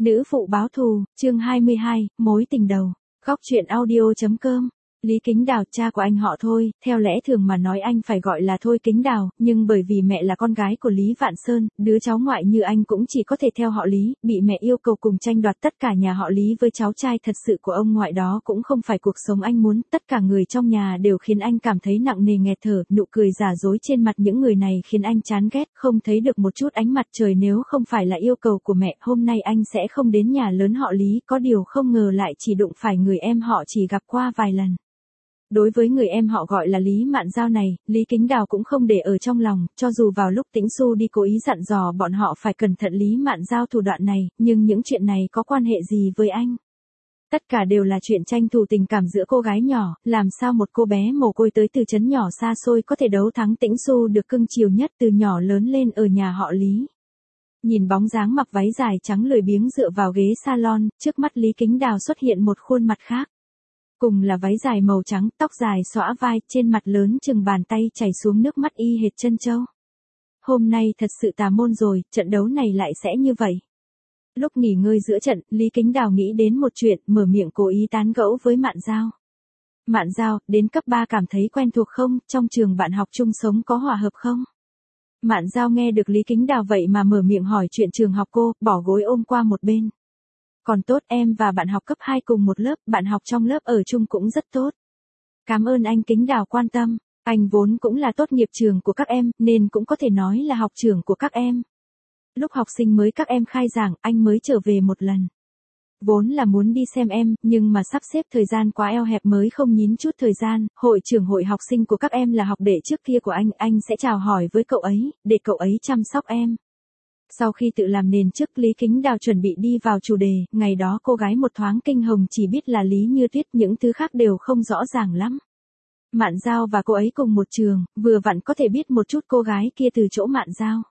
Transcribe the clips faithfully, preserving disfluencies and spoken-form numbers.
Nữ phụ báo thù, chương hai mươi hai, mối tình đầu. Góc truyện audio.com. Lý Kính Đào, cha của anh họ Thôi, theo lẽ thường mà nói anh phải gọi là Thôi Kính Đào, nhưng bởi vì mẹ là con gái của Lý Vạn Sơn, đứa cháu ngoại như anh cũng chỉ có thể theo họ Lý, bị mẹ yêu cầu cùng tranh đoạt tất cả nhà họ Lý với cháu trai thật sự của ông ngoại, đó cũng không phải cuộc sống anh muốn, tất cả người trong nhà đều khiến anh cảm thấy nặng nề nghẹt thở, nụ cười giả dối trên mặt những người này khiến anh chán ghét, không thấy được một chút ánh mặt trời. Nếu không phải là yêu cầu của mẹ, hôm nay anh sẽ không đến nhà lớn họ Lý, có điều không ngờ lại chỉ đụng phải người em họ chỉ gặp qua vài lần. Đối với người em họ gọi là Lý Mạn Giao này, Lý Kính Đào cũng không để ở trong lòng, cho dù vào lúc Tĩnh Xu đi cố ý dặn dò bọn họ phải cẩn thận Lý Mạn Giao thủ đoạn này, nhưng những chuyện này có quan hệ gì với anh? Tất cả đều là chuyện tranh thủ tình cảm giữa cô gái nhỏ, làm sao một cô bé mồ côi tới từ trấn nhỏ xa xôi có thể đấu thắng Tĩnh Xu được cưng chiều nhất từ nhỏ lớn lên ở nhà họ Lý. Nhìn bóng dáng mặc váy dài trắng lười biếng dựa vào ghế salon, trước mắt Lý Kính Đào xuất hiện một khuôn mặt khác. Cùng là váy dài màu trắng, tóc dài xõa vai, trên mặt lớn chừng bàn tay chảy xuống nước mắt y hệt chân trâu. Hôm nay thật sự tà môn rồi, trận đấu này lại sẽ như vậy. Lúc nghỉ ngơi giữa trận, Lý Kính Đào nghĩ đến một chuyện, mở miệng cố ý tán gẫu với Mạn Giao. Mạn Giao, đến cấp ba cảm thấy quen thuộc không, trong trường bạn học chung sống có hòa hợp không? Mạn Giao nghe được Lý Kính Đào vậy mà mở miệng hỏi chuyện trường học, cô bỏ gối ôm qua một bên. Còn tốt, em và bạn học cấp hai cùng một lớp, bạn học trong lớp ở chung cũng rất tốt. Cảm ơn anh Kính Đào quan tâm, anh vốn cũng là tốt nghiệp trường của các em, nên cũng có thể nói là học trưởng của các em. Lúc học sinh mới các em khai giảng, anh mới trở về một lần. Vốn là muốn đi xem em, nhưng mà sắp xếp thời gian quá eo hẹp mới không nhín chút thời gian. Hội trưởng hội học sinh của các em là học đệ trước kia của anh, anh sẽ chào hỏi với cậu ấy, để cậu ấy chăm sóc em. Sau khi tự làm nền trước, Lý Kính Đào chuẩn bị đi vào chủ đề, ngày đó cô gái một thoáng kinh hồng chỉ biết là Lý Như Tuyết, những thứ khác đều không rõ ràng lắm. Mạn Giao và cô ấy cùng một trường, vừa vặn có thể biết một chút cô gái kia từ chỗ Mạn Giao.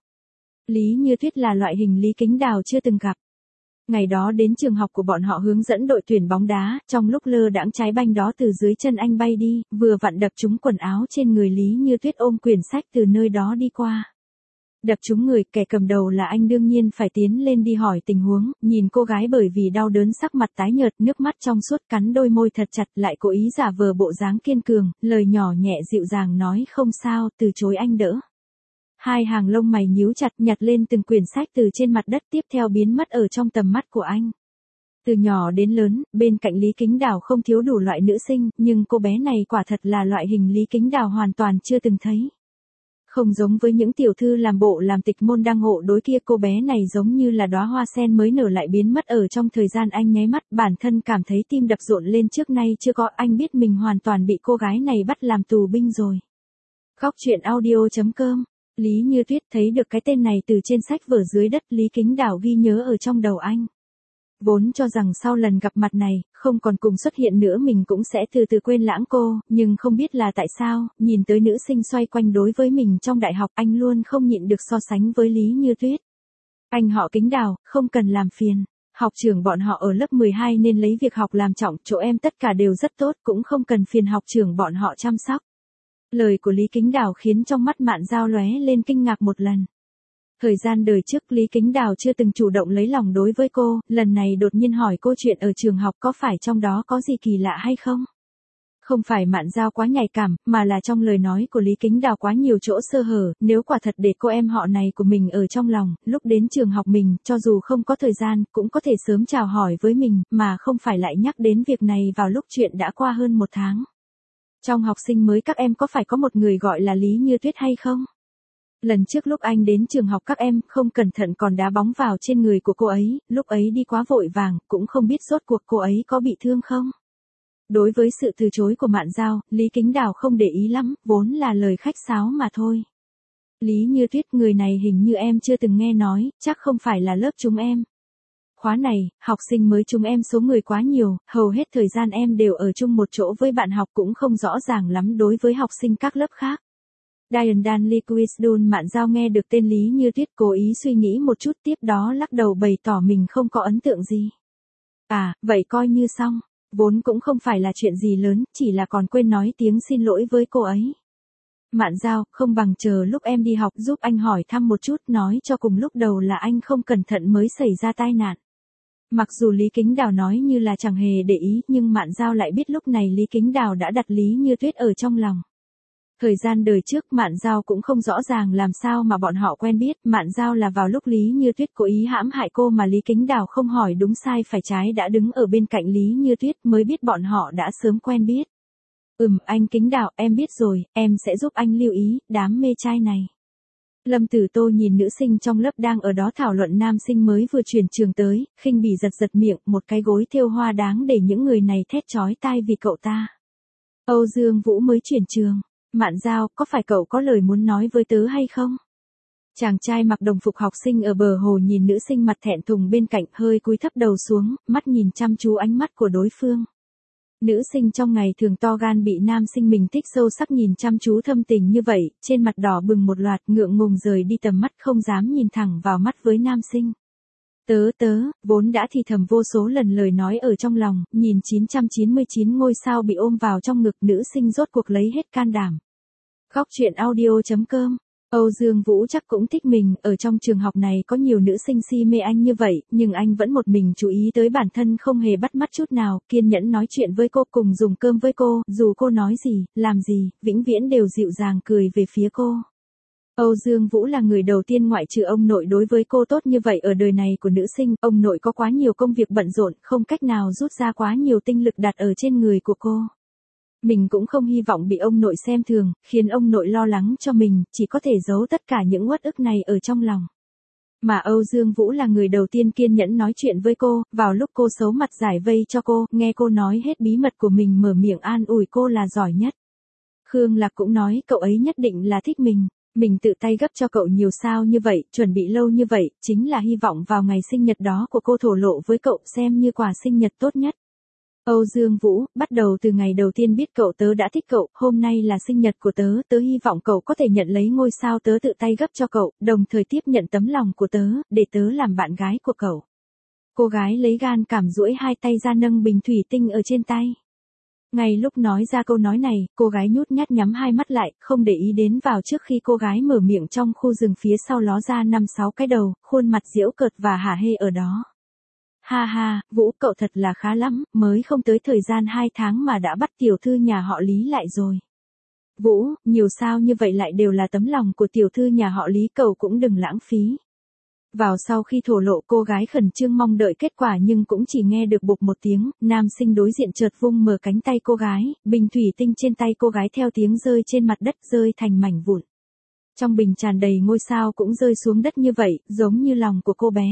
Lý Như Tuyết là loại hình Lý Kính Đào chưa từng gặp. Ngày đó đến trường học của bọn họ hướng dẫn đội tuyển bóng đá, trong lúc lơ đãng trái banh đó từ dưới chân anh bay đi, vừa vặn đập trúng quần áo trên người Lý Như Tuyết ôm quyển sách từ nơi đó đi qua. Đập trúng người, kẻ cầm đầu là anh đương nhiên phải tiến lên đi hỏi tình huống, nhìn cô gái bởi vì đau đớn sắc mặt tái nhợt, nước mắt trong suốt, cắn đôi môi thật chặt, lại cố ý giả vờ bộ dáng kiên cường, lời nhỏ nhẹ dịu dàng nói không sao, từ chối anh đỡ. Hai hàng lông mày nhíu chặt, nhặt lên từng quyển sách từ trên mặt đất, tiếp theo biến mất ở trong tầm mắt của anh. Từ nhỏ đến lớn, bên cạnh Lý Kính Đào không thiếu đủ loại nữ sinh, nhưng cô bé này quả thật là loại hình Lý Kính Đào hoàn toàn chưa từng thấy. Không giống với những tiểu thư làm bộ làm tịch môn đăng hộ đối kia, cô bé này giống như là đóa hoa sen mới nở lại biến mất ở trong thời gian anh nháy mắt, bản thân cảm thấy tim đập rộn lên, trước nay chưa có, anh biết mình hoàn toàn bị cô gái này bắt làm tù binh rồi. Góc truyện audio.com. Lý Như Tuyết thấy được cái tên này từ trên sách vở dưới đất, Lý Kính Đào ghi nhớ ở trong đầu anh. Vốn cho rằng sau lần gặp mặt này, không còn cùng xuất hiện nữa mình cũng sẽ từ từ quên lãng cô, nhưng không biết là tại sao, nhìn tới nữ sinh xoay quanh đối với mình trong đại học, anh luôn không nhịn được so sánh với Lý Như Tuyết. Anh họ Kính Đào, không cần làm phiền. Học trưởng bọn họ ở lớp mười hai nên lấy việc học làm trọng, chỗ em tất cả đều rất tốt, cũng không cần phiền học trưởng bọn họ chăm sóc. Lời của Lý Kính Đào khiến trong mắt Mạn Giao lóe lên kinh ngạc một lần. Thời gian đời trước Lý Kính Đào chưa từng chủ động lấy lòng đối với cô, lần này đột nhiên hỏi cô chuyện ở trường học, có phải trong đó có gì kỳ lạ hay không? Không phải Mạn Giao quá nhạy cảm, mà là trong lời nói của Lý Kính Đào quá nhiều chỗ sơ hở, nếu quả thật để cô em họ này của mình ở trong lòng, lúc đến trường học mình, cho dù không có thời gian, cũng có thể sớm chào hỏi với mình, mà không phải lại nhắc đến việc này vào lúc chuyện đã qua hơn một tháng. Trong học sinh mới các em có phải có một người gọi là Lý Như Tuyết hay không? Lần trước lúc anh đến trường học các em không cẩn thận còn đá bóng vào trên người của cô ấy, lúc ấy đi quá vội vàng, cũng không biết rốt cuộc cô ấy có bị thương không? Đối với sự từ chối của Mạn Giao, Lý Kính Đào không để ý lắm, vốn là lời khách sáo mà thôi. Lý Như Tuyết, người này hình như em chưa từng nghe nói, chắc không phải là lớp chúng em. Khóa này, học sinh mới chúng em số người quá nhiều, hầu hết thời gian em đều ở chung một chỗ với bạn học, cũng không rõ ràng lắm đối với học sinh các lớp khác. Diane Dan Liquisdon. Mạn Giao nghe được tên Lý Như Tuyết cố ý suy nghĩ một chút, tiếp đó lắc đầu bày tỏ mình không có ấn tượng gì. À, vậy coi như xong, vốn cũng không phải là chuyện gì lớn, chỉ là còn quên nói tiếng xin lỗi với cô ấy. Mạn Giao, không bằng chờ lúc em đi học giúp anh hỏi thăm một chút, nói cho cùng lúc đầu là anh không cẩn thận mới xảy ra tai nạn. Mặc dù Lý Kính Đào nói như là chẳng hề để ý, nhưng Mạn Giao lại biết lúc này Lý Kính Đào đã đặt Lý Như Tuyết ở trong lòng. Thời gian đời trước Mạn Giao cũng không rõ ràng làm sao mà bọn họ quen biết, Mạn Giao là vào lúc Lý Như Tuyết cố ý hãm hại cô mà Lý Kính Đào không hỏi đúng sai phải trái đã đứng ở bên cạnh Lý Như Tuyết mới biết bọn họ đã sớm quen biết. Ừm, anh Kính Đào, em biết rồi, em sẽ giúp anh lưu ý, đám mê trai này. Lâm Tử Tô nhìn nữ sinh trong lớp đang ở đó thảo luận nam sinh mới vừa chuyển trường tới, khinh bỉ giật giật miệng, một cái gối thêu hoa đáng để những người này thét chói tai vì cậu ta. Âu Dương Vũ mới chuyển trường. Mạn Giao, có phải cậu có lời muốn nói với tớ hay không? Chàng trai mặc đồng phục học sinh ở bờ hồ nhìn nữ sinh mặt thẹn thùng bên cạnh hơi cúi thấp đầu xuống, mắt nhìn chăm chú ánh mắt của đối phương. Nữ sinh trong ngày thường to gan bị nam sinh mình thích sâu sắc nhìn chăm chú thâm tình như vậy, trên mặt đỏ bừng một loạt ngượng ngùng rời đi tầm mắt không dám nhìn thẳng vào mắt với nam sinh. Tớ tớ, vốn đã thì thầm vô số lần lời nói ở trong lòng, nhìn chín trăm chín mươi chín ngôi sao bị ôm vào trong ngực nữ sinh rốt cuộc lấy hết can đảm. Góc truyện audio chấm com. Âu Dương Vũ chắc cũng thích mình, ở trong trường học này có nhiều nữ sinh si mê anh như vậy, nhưng anh vẫn một mình chú ý tới bản thân không hề bắt mắt chút nào, kiên nhẫn nói chuyện với cô, cùng dùng cơm với cô, dù cô nói gì, làm gì, vĩnh viễn đều dịu dàng cười về phía cô. Âu Dương Vũ là người đầu tiên ngoại trừ ông nội đối với cô tốt như vậy ở đời này của nữ sinh, ông nội có quá nhiều công việc bận rộn, không cách nào rút ra quá nhiều tinh lực đặt ở trên người của cô. Mình cũng không hy vọng bị ông nội xem thường, khiến ông nội lo lắng cho mình, chỉ có thể giấu tất cả những uất ức này ở trong lòng. Mà Âu Dương Vũ là người đầu tiên kiên nhẫn nói chuyện với cô, vào lúc cô xấu mặt giải vây cho cô, nghe cô nói hết bí mật của mình mở miệng an ủi cô là giỏi nhất. Khương Lạc cũng nói cậu ấy nhất định là thích mình. Mình tự tay gấp cho cậu nhiều sao như vậy, chuẩn bị lâu như vậy, chính là hy vọng vào ngày sinh nhật đó của cô thổ lộ với cậu xem như quà sinh nhật tốt nhất. Âu Dương Vũ, bắt đầu từ ngày đầu tiên biết cậu tớ đã thích cậu, hôm nay là sinh nhật của tớ, tớ hy vọng cậu có thể nhận lấy ngôi sao tớ tự tay gấp cho cậu, đồng thời tiếp nhận tấm lòng của tớ, để tớ làm bạn gái của cậu. Cô gái lấy gan cảm duỗi hai tay ra nâng bình thủy tinh ở trên tay. Ngay lúc nói ra câu nói này, cô gái nhút nhát nhắm hai mắt lại, không để ý đến vào trước khi cô gái mở miệng trong khu rừng phía sau ló ra năm sáu cái đầu, khuôn mặt giễu cợt và hả hê ở đó. Ha ha, Vũ cậu thật là khá lắm, mới không tới thời gian hai tháng mà đã bắt tiểu thư nhà họ Lý lại rồi. Vũ, nhiều sao như vậy lại đều là tấm lòng của tiểu thư nhà họ Lý, cậu cũng đừng lãng phí. Vào sau khi thổ lộ cô gái khẩn trương mong đợi kết quả nhưng cũng chỉ nghe được bụp một tiếng, nam sinh đối diện chợt vung mở cánh tay cô gái, bình thủy tinh trên tay cô gái theo tiếng rơi trên mặt đất rơi thành mảnh vụn. Trong bình tràn đầy ngôi sao cũng rơi xuống đất như vậy, giống như lòng của cô bé.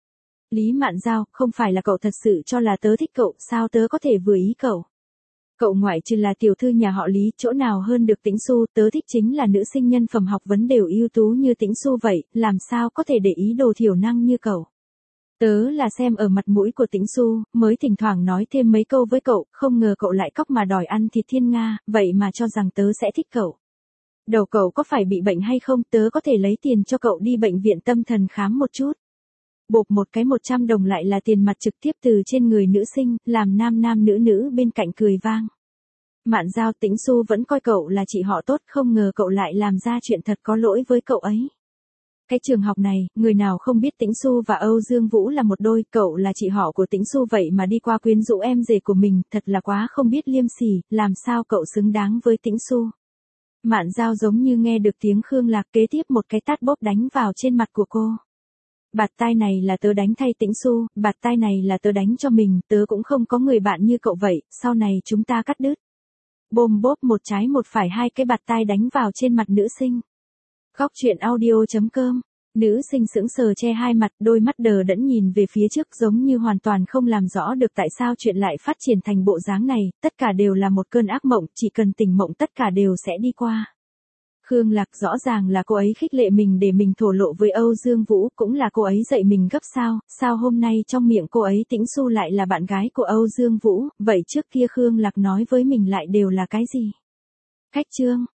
Lý Mạn Giao, không phải là cậu thật sự cho là tớ thích cậu, sao tớ có thể vừa ý cậu? Cậu ngoại trừ là tiểu thư nhà họ Lý, chỗ nào hơn được Tĩnh Xu, tớ thích chính là nữ sinh nhân phẩm học vấn đều ưu tú như Tĩnh Xu vậy, làm sao có thể để ý đồ thiểu năng như cậu. Tớ là xem ở mặt mũi của Tĩnh Xu, mới thỉnh thoảng nói thêm mấy câu với cậu, không ngờ cậu lại cóc mà đòi ăn thịt thiên nga, vậy mà cho rằng tớ sẽ thích cậu. Đầu cậu có phải bị bệnh hay không, tớ có thể lấy tiền cho cậu đi bệnh viện tâm thần khám một chút. Bộp một cái một trăm đồng lại là tiền mặt trực tiếp từ trên người nữ sinh, làm nam nam nữ nữ bên cạnh cười vang. Mạn Giao, Tĩnh Xu vẫn coi cậu là chị họ tốt, không ngờ cậu lại làm ra chuyện thật có lỗi với cậu ấy. Cái trường học này, người nào không biết Tĩnh Xu và Âu Dương Vũ là một đôi, cậu là chị họ của Tĩnh Xu vậy mà đi qua quyến rũ em rể của mình, thật là quá không biết liêm sỉ, làm sao cậu xứng đáng với Tĩnh Xu. Mạn Giao giống như nghe được tiếng Khương Lạc kế tiếp một cái tát bóp đánh vào trên mặt của cô. Bạt tai này là tớ đánh thay Tĩnh Xu, bạt tai này là tớ đánh cho mình, tớ cũng không có người bạn như cậu vậy, sau này chúng ta cắt đứt. Bôm bốp một trái một phải hai cái bạt tai đánh vào trên mặt nữ sinh. Góc truyện audio chấm com. Nữ sinh sững sờ che hai mặt, đôi mắt đờ đẫn nhìn về phía trước giống như hoàn toàn không làm rõ được tại sao chuyện lại phát triển thành bộ dáng này, tất cả đều là một cơn ác mộng, chỉ cần tỉnh mộng tất cả đều sẽ đi qua. Khương Lạc rõ ràng là cô ấy khích lệ mình để mình thổ lộ với Âu Dương Vũ, cũng là cô ấy dạy mình gấp sao, sao hôm nay trong miệng cô ấy Tĩnh Xu lại là bạn gái của Âu Dương Vũ, vậy trước kia Khương Lạc nói với mình lại đều là cái gì? Cách chương